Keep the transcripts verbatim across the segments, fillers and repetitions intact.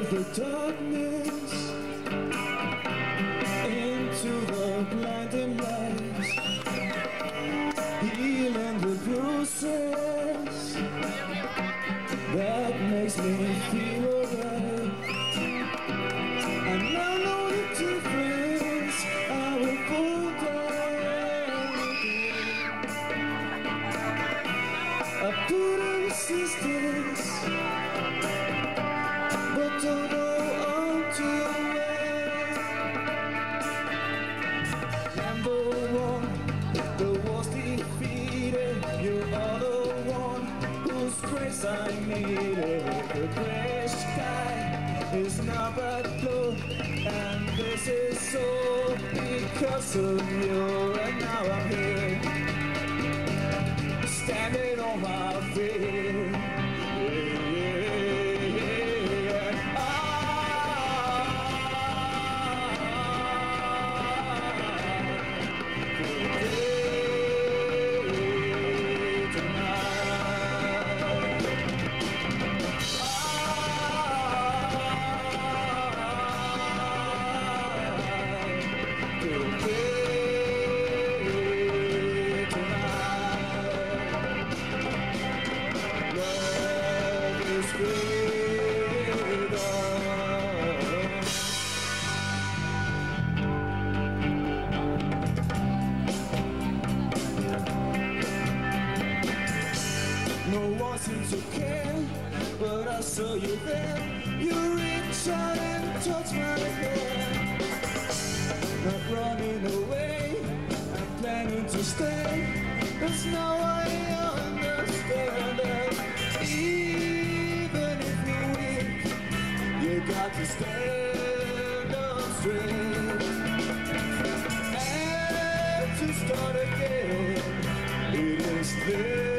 the darkness, into the blinding lights, healing the bruises that makes me feel alright. And I know the difference. I will fall down. I put a resistance, but don't go on too well. Number one, the war's defeated. You are the one whose grace I needed. The gray sky is now but blue, and this is all because of you. And now I'm here, standing on my feet. No one seems to care, but I saw you there. You reach out and touch my hair. Not running away, I'm planning to stay. That's now I understand that even if you're weak, you got to stand up straight and to start again. It is there.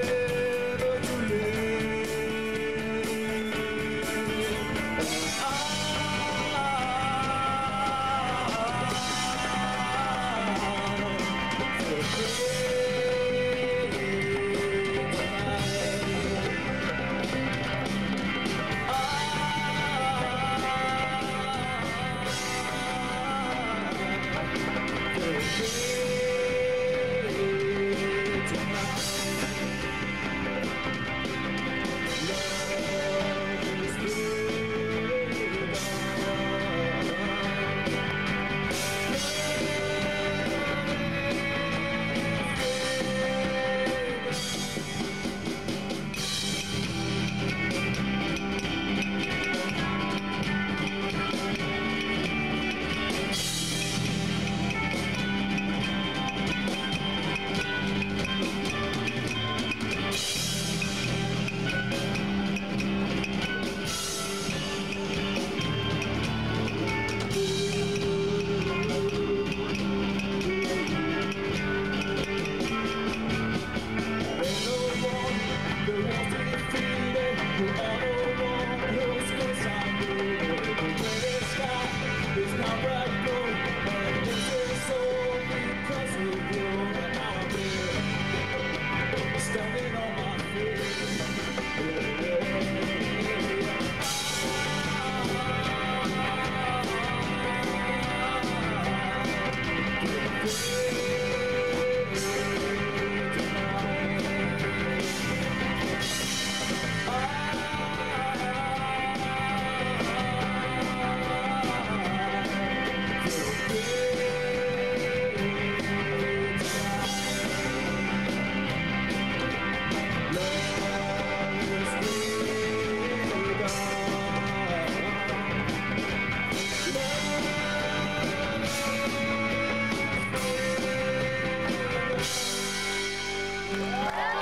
Wow.